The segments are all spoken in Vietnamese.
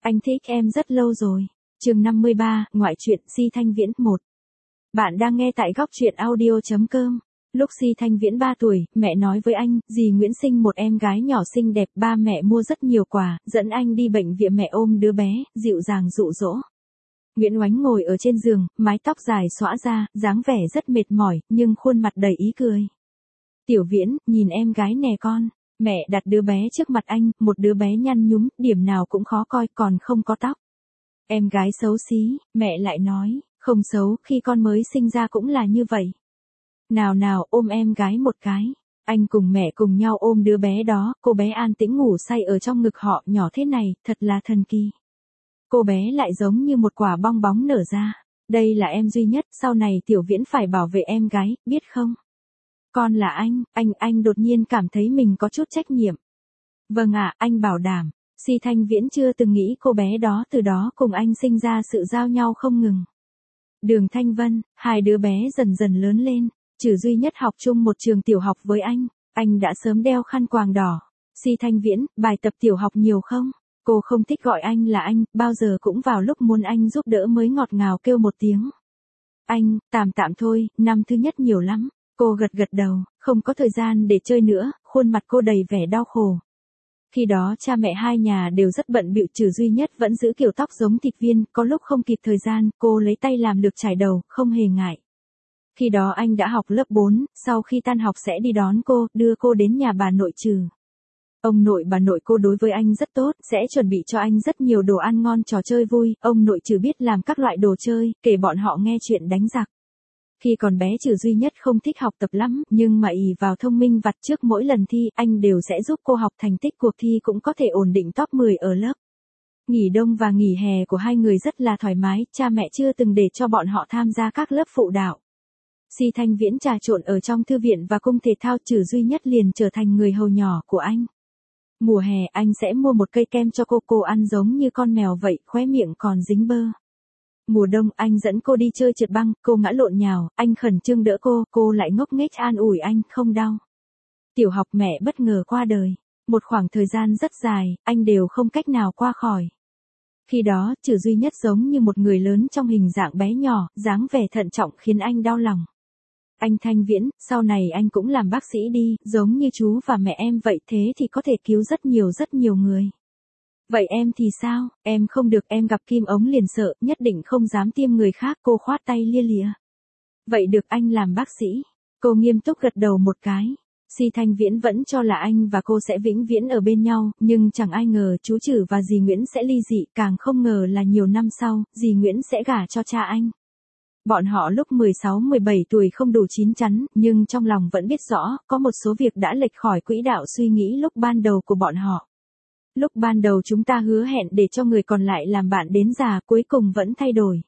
Anh thích em rất lâu rồi. Chương 53, ngoại truyện Si Thanh Viễn 1. Bạn đang nghe tại góc truyện audio.com. Lúc Si Thanh Viễn 3 tuổi, mẹ nói với anh, dì Nguyễn sinh một em gái nhỏ xinh đẹp, ba mẹ mua rất nhiều quà, dẫn anh đi bệnh viện, mẹ ôm đứa bé, dịu dàng dụ dỗ. Nguyễn Oánh ngồi ở trên giường, mái tóc dài xõa ra, dáng vẻ rất mệt mỏi, nhưng khuôn mặt đầy ý cười. Tiểu Viễn, nhìn em gái nè con. Mẹ đặt đứa bé trước mặt anh, một đứa bé nhăn nhúm, điểm nào cũng khó coi, còn không có tóc. Em gái xấu xí, mẹ lại nói, không xấu, khi con mới sinh ra cũng là như vậy. Nào nào, ôm em gái một cái. Anh cùng mẹ cùng nhau ôm đứa bé đó, cô bé an tĩnh ngủ say ở trong ngực họ, nhỏ thế này, thật là thần kỳ. Cô bé lại giống như một quả bong bóng nở ra. Đây là em duy nhất, sau này Tiểu Viễn phải bảo vệ em gái, biết không? Con là anh đột nhiên cảm thấy mình có chút trách nhiệm. Vâng ạ, anh bảo đảm. Si Thanh Viễn chưa từng nghĩ cô bé đó từ đó cùng anh sinh ra sự giao nhau không ngừng. Đường Thanh Vân, hai đứa bé dần dần lớn lên, Trử duy nhất học chung một trường tiểu học với anh đã sớm đeo khăn quàng đỏ. Si Thanh Viễn, bài tập tiểu học nhiều không? Cô không thích gọi anh là anh, bao giờ cũng vào lúc muốn anh giúp đỡ mới ngọt ngào kêu một tiếng. Anh, tạm thôi, năm thứ nhất nhiều lắm. Cô gật gật đầu, không có thời gian để chơi nữa, khuôn mặt cô đầy vẻ đau khổ. Khi đó cha mẹ hai nhà đều rất bận bịu, Trử duy nhất vẫn giữ kiểu tóc giống thịt viên, có lúc không kịp thời gian, cô lấy tay làm được chải đầu, không hề ngại. Khi đó anh đã học lớp 4, sau khi tan học sẽ đi đón cô, đưa cô đến nhà bà nội Trử. Ông nội bà nội cô đối với anh rất tốt, sẽ chuẩn bị cho anh rất nhiều đồ ăn ngon, trò chơi vui, ông nội Trử biết làm các loại đồ chơi, kể bọn họ nghe chuyện đánh giặc. Khi còn bé Trử duy nhất không thích học tập lắm, nhưng mà ỷ vào thông minh vặt, trước mỗi lần thi, anh đều sẽ giúp cô học thành tích cuộc thi cũng có thể ổn định top 10 ở lớp. Nghỉ đông và nghỉ hè của hai người rất là thoải mái, cha mẹ chưa từng để cho bọn họ tham gia các lớp phụ đạo. Si Thanh Viễn trà trộn ở trong thư viện và cung thể thao, Trử duy nhất liền trở thành người hầu nhỏ của anh. Mùa hè anh sẽ mua một cây kem cho cô ăn giống như con mèo vậy, khóe miệng còn dính bơ. Mùa đông anh dẫn cô đi chơi trượt băng, cô ngã lộn nhào, anh khẩn trương đỡ cô lại ngốc nghếch an ủi anh, không đau. Tiểu học mẹ bất ngờ qua đời, một khoảng thời gian rất dài, anh đều không cách nào qua khỏi. Khi đó, Trử duy nhất giống như một người lớn trong hình dạng bé nhỏ, dáng vẻ thận trọng khiến anh đau lòng. Anh Thanh Viễn, sau này anh cũng làm bác sĩ đi, giống như chú và mẹ em vậy, thế thì có thể cứu rất nhiều người. Vậy em thì sao? Em không được, em gặp kim ống liền sợ, nhất định không dám tiêm người khác, cô khoát tay lia lịa. Vậy được, anh làm bác sĩ. Cô nghiêm túc gật đầu một cái. Si Thanh Viễn vẫn cho là anh và cô sẽ vĩnh viễn ở bên nhau, nhưng chẳng ai ngờ chú Trử và dì Nguyễn sẽ ly dị, càng không ngờ là nhiều năm sau, dì Nguyễn sẽ gả cho cha anh. Bọn họ lúc 16-17 tuổi không đủ chín chắn, nhưng trong lòng vẫn biết rõ, có một số việc đã lệch khỏi quỹ đạo suy nghĩ lúc ban đầu của bọn họ. Lúc ban đầu chúng ta hứa hẹn để cho người còn lại làm bạn đến già, cuối cùng vẫn thay đổi.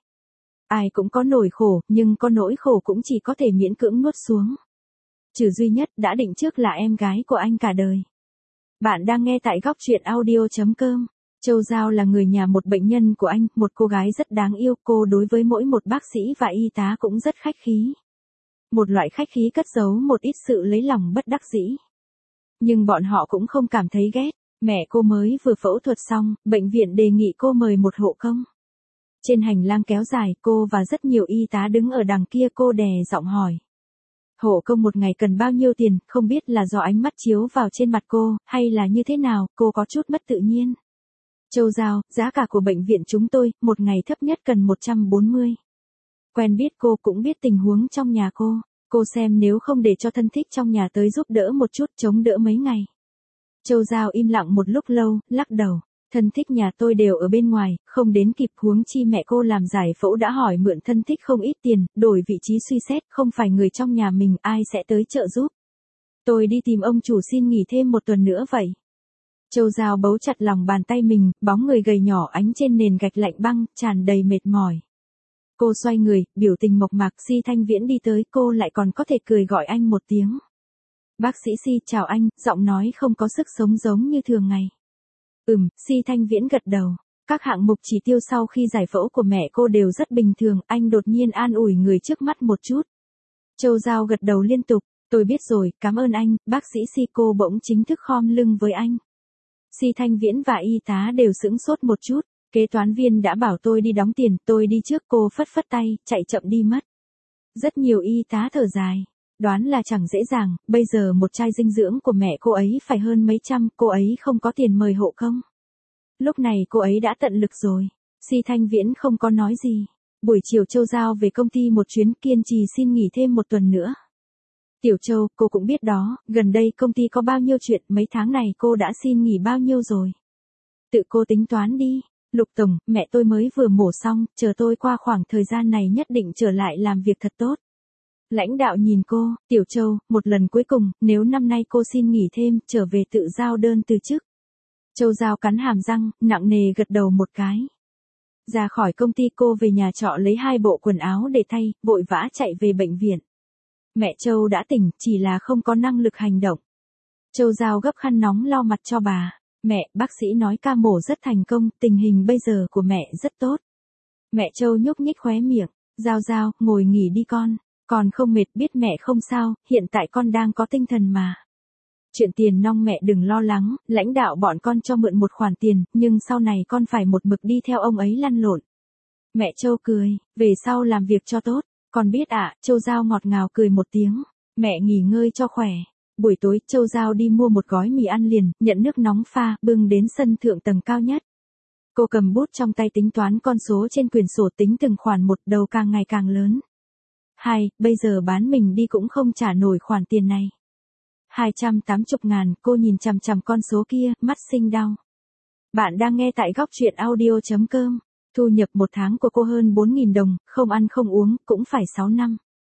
Ai cũng có nỗi khổ, nhưng có nỗi khổ cũng chỉ có thể miễn cưỡng nuốt xuống. Trử duy nhất đã định trước là em gái của anh cả đời. Bạn đang nghe tại góc truyện audio.com. Châu Giao là người nhà một bệnh nhân của anh, một cô gái rất đáng yêu, cô đối với mỗi một bác sĩ và y tá cũng rất khách khí. Một loại khách khí cất giấu một ít sự lấy lòng bất đắc dĩ. Nhưng bọn họ cũng không cảm thấy ghét. Mẹ cô mới vừa phẫu thuật xong, bệnh viện đề nghị cô mời một hộ công. Trên hành lang kéo dài, cô và rất nhiều y tá đứng ở đằng kia, cô đè giọng hỏi. Hộ công một ngày cần bao nhiêu tiền, không biết là do ánh mắt chiếu vào trên mặt cô, hay là như thế nào, cô có chút mất tự nhiên. Châu Giao, giá cả của bệnh viện chúng tôi, một ngày thấp nhất cần 140. Quen biết cô cũng biết tình huống trong nhà cô xem nếu không để cho thân thích trong nhà tới giúp đỡ một chút, chống đỡ mấy ngày. Châu Giao im lặng một lúc lâu, lắc đầu. Thân thích nhà tôi đều ở bên ngoài, không đến kịp, huống chi mẹ cô làm giải phẫu đã hỏi mượn thân thích không ít tiền, đổi vị trí suy xét, không phải người trong nhà mình, ai sẽ tới trợ giúp. Tôi đi tìm ông chủ xin nghỉ thêm một tuần nữa vậy. Châu Giao bấu chặt lòng bàn tay mình, bóng người gầy nhỏ ánh trên nền gạch lạnh băng, tràn đầy mệt mỏi. Cô xoay người, biểu tình mộc mạc. Si Thanh Viễn đi tới, cô lại còn có thể cười gọi anh một tiếng. Bác sĩ Si, chào anh, giọng nói không có sức sống giống như thường ngày. Si Thanh Viễn gật đầu. Các hạng mục chỉ tiêu sau khi giải phẫu của mẹ cô đều rất bình thường, anh đột nhiên an ủi người trước mắt một chút. Châu Giao gật đầu liên tục, tôi biết rồi, cảm ơn anh, bác sĩ Si. Cô bỗng chính thức khom lưng với anh. Si Thanh Viễn và y tá đều sững sốt một chút, Kế toán viên đã bảo tôi đi đóng tiền, tôi đi trước, cô phất phất tay, chạy chậm đi mất. Rất nhiều y tá thở dài. Đoán là chẳng dễ dàng, bây giờ một chai dinh dưỡng của mẹ cô ấy phải hơn mấy trăm, cô ấy không có tiền mời hộ không? Lúc này cô ấy đã tận lực rồi. Si Thanh Viễn không có nói gì. Buổi chiều Châu Giao về công ty một chuyến, kiên trì xin nghỉ thêm một tuần nữa. Tiểu Châu, cô cũng biết đó, gần đây công ty có bao nhiêu chuyện, mấy tháng này cô đã xin nghỉ bao nhiêu rồi. Tự cô tính toán đi. Lục Tổng, mẹ tôi mới vừa mổ xong, chờ tôi qua khoảng thời gian này nhất định trở lại làm việc thật tốt. Lãnh đạo nhìn cô, Tiểu Châu, một lần cuối cùng, nếu năm nay cô xin nghỉ thêm, trở về tự giao đơn từ chức. Châu Giao cắn hàm răng, nặng nề gật đầu một cái. Ra khỏi công ty cô về nhà trọ lấy 2 bộ quần áo để thay, vội vã chạy về bệnh viện. Mẹ Châu đã tỉnh, chỉ là không có năng lực hành động. Châu Giao gấp khăn nóng lau mặt cho bà. Mẹ, bác sĩ nói ca mổ rất thành công, tình hình bây giờ của mẹ rất tốt. Mẹ Châu nhúc nhích khóe miệng. Giao Giao, ngồi nghỉ đi con. Còn không mệt, biết mẹ không sao, hiện tại con đang có tinh thần mà. Chuyện tiền nong mẹ đừng lo lắng, lãnh đạo bọn con cho mượn một khoản tiền, nhưng sau này con phải một mực đi theo ông ấy lăn lộn. Mẹ Châu cười, về sau làm việc cho tốt. Con biết ạ, Châu Giao ngọt ngào cười một tiếng. Mẹ nghỉ ngơi cho khỏe. Buổi tối, Châu Giao đi mua một gói mì ăn liền, nhận nước nóng pha, bưng đến sân thượng tầng cao nhất. Cô cầm bút trong tay tính toán con số trên quyển sổ, tính từng khoản một, đầu càng ngày càng lớn. Bây giờ bán mình đi cũng không trả nổi khoản tiền này. 280.000, cô nhìn chằm chằm con số kia, mắt sinh đau. Bạn đang nghe tại góc truyện audio.com. Thu nhập một tháng của cô hơn 4.000 đồng, không ăn không uống, cũng phải 6 năm.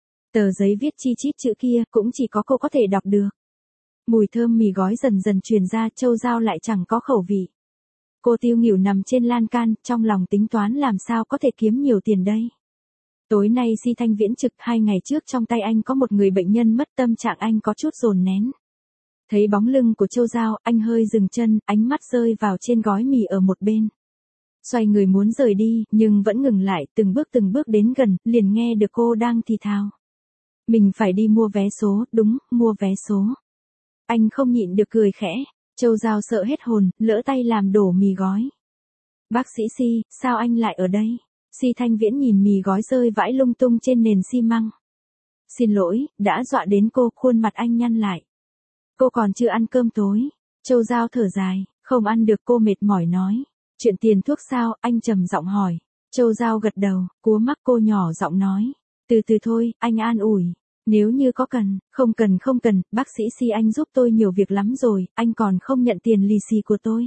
Tờ giấy viết chi chít chữ kia, cũng chỉ có cô có thể đọc được. Mùi thơm mì gói dần dần truyền ra, Châu Giao lại chẳng có khẩu vị. Cô tiêu nghỉu nằm trên lan can, trong lòng tính toán làm sao có thể kiếm nhiều tiền đây. Tối nay Si Thanh Viễn trực, 2 ngày trước trong tay anh có một người bệnh nhân mất, tâm trạng anh có chút dồn nén. Thấy bóng lưng của Châu Giao, anh hơi dừng chân, ánh mắt rơi vào trên gói mì ở một bên. Xoay người muốn rời đi, nhưng vẫn ngừng lại, từng bước đến gần, liền nghe được cô đang thì thào. Mình phải đi mua vé số, đúng, mua vé số. Anh không nhịn được cười khẽ, Châu Giao sợ hết hồn, lỡ tay làm đổ mì gói. Bác sĩ Si, sao anh lại ở đây? Si Thanh Viễn nhìn mì gói rơi vãi lung tung trên nền xi măng. Xin lỗi, đã dọa đến cô, khuôn mặt anh nhăn lại. Cô còn chưa ăn cơm tối. Châu Giao thở dài, không ăn được, cô mệt mỏi nói. Chuyện tiền thuốc sao, anh trầm giọng hỏi. Châu Giao gật đầu, cúa mắt, cô nhỏ giọng nói. Từ từ thôi, anh an ủi. Nếu như có cần, không cần, bác sĩ Si anh giúp tôi nhiều việc lắm rồi, anh còn không nhận tiền lì xì của tôi.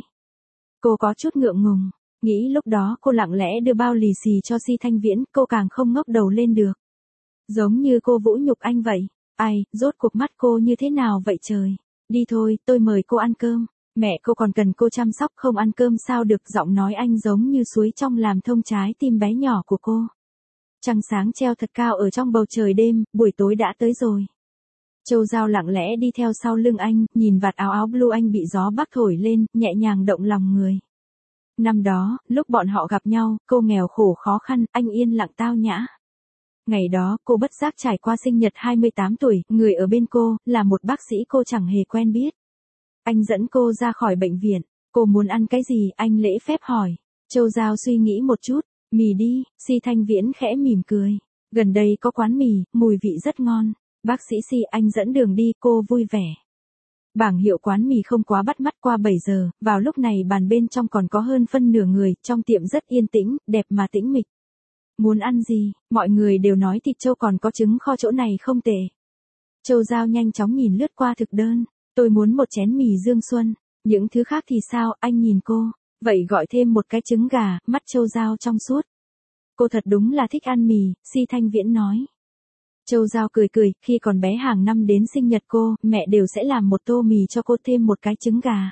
Cô có chút ngượng ngùng, nghĩ lúc đó cô lặng lẽ đưa bao lì xì cho Si Thanh Viễn, cô càng không ngóc đầu lên được. Giống như cô vũ nhục anh vậy. Rốt cuộc mắt cô như thế nào vậy trời? Đi thôi, tôi mời cô ăn cơm. Mẹ cô còn cần cô chăm sóc, không ăn cơm sao được, giọng nói anh giống như suối trong làm thông trái tim bé nhỏ của cô. Trăng sáng treo thật cao ở trong bầu trời đêm, buổi tối đã tới rồi. Châu Giao lặng lẽ đi theo sau lưng anh, nhìn vạt áo blue anh bị gió bắc thổi lên, nhẹ nhàng động lòng người. Năm đó, lúc bọn họ gặp nhau, cô nghèo khổ khó khăn, anh yên lặng tao nhã. Ngày đó, cô bất giác trải qua sinh nhật 28 tuổi, người ở bên cô, là một bác sĩ cô chẳng hề quen biết. Anh dẫn cô ra khỏi bệnh viện, cô muốn ăn cái gì, anh lễ phép hỏi. Châu Giao suy nghĩ một chút, mì đi, Si Thanh Viễn khẽ mỉm cười. Gần đây có quán mì, mùi vị rất ngon. Bác sĩ Si anh dẫn đường đi, cô vui vẻ. Bảng hiệu quán mì không quá bắt mắt, qua 7 giờ, vào lúc này bàn bên trong còn có hơn phân nửa người, trong tiệm rất yên tĩnh, đẹp mà tĩnh mịch. Muốn ăn gì, mọi người đều nói thịt trâu còn có trứng kho chỗ này không tệ. Châu Giao nhanh chóng nhìn lướt qua thực đơn, tôi muốn một chén mì Dương Xuân, những thứ khác thì sao, anh nhìn cô, vậy gọi thêm một cái trứng gà, mắt Châu Giao trong suốt. Cô thật đúng là thích ăn mì, Si Thanh Viễn nói. Châu Giao cười cười, khi còn bé hàng năm đến sinh nhật cô, mẹ đều sẽ làm một tô mì cho cô thêm một cái trứng gà.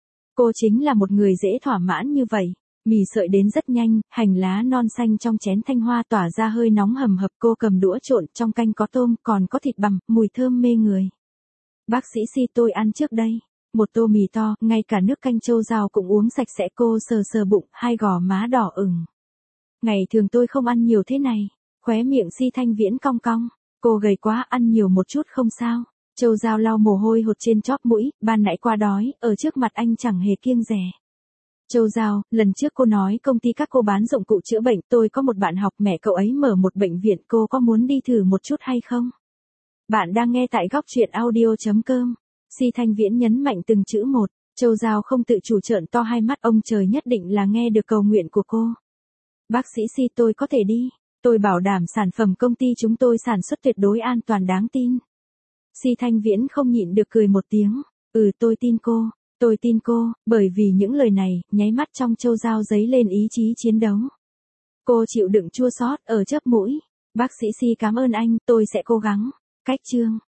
Cô chính là một người dễ thỏa mãn như vậy. Mì sợi đến rất nhanh, hành lá non xanh trong chén thanh hoa tỏa ra hơi nóng hầm hập, cô cầm đũa trộn, trong canh có tôm, còn có thịt bằm, mùi thơm mê người. Bác sĩ Si tôi ăn trước đây. Một tô mì to, ngay cả nước canh Châu Giao cũng uống sạch sẽ, cô sờ sờ bụng, hai gò má đỏ ửng. Ngày thường tôi không ăn nhiều thế này. Khóe miệng Si Thanh Viễn cong cong. Cô gầy quá, ăn nhiều một chút không sao. Châu Giao lau mồ hôi hột trên chóp mũi, ban nãy qua đói, ở trước mặt anh chẳng hề kiêng dè. Châu Giao, lần trước cô nói công ty các cô bán dụng cụ chữa bệnh, tôi có một bạn học mẹ cậu ấy mở một bệnh viện, cô có muốn đi thử một chút hay không? Bạn đang nghe tại góc truyện audio.com. Si Thanh Viễn nhấn mạnh từng chữ một, Châu Giao không tự chủ trợn to hai mắt, ông trời nhất định là nghe được cầu nguyện của cô. Bác sĩ Si, tôi có thể đi. Tôi bảo đảm sản phẩm công ty chúng tôi sản xuất tuyệt đối an toàn đáng tin. Si Thanh Viễn không nhịn được cười một tiếng. Tôi tin cô. Tôi tin cô, bởi vì những lời này, nháy mắt trong Châu Giao dấy lên ý chí chiến đấu. Cô chịu đựng chua xót ở chớp mũi. Bác sĩ Si cảm ơn anh, tôi sẽ cố gắng. Cách chương.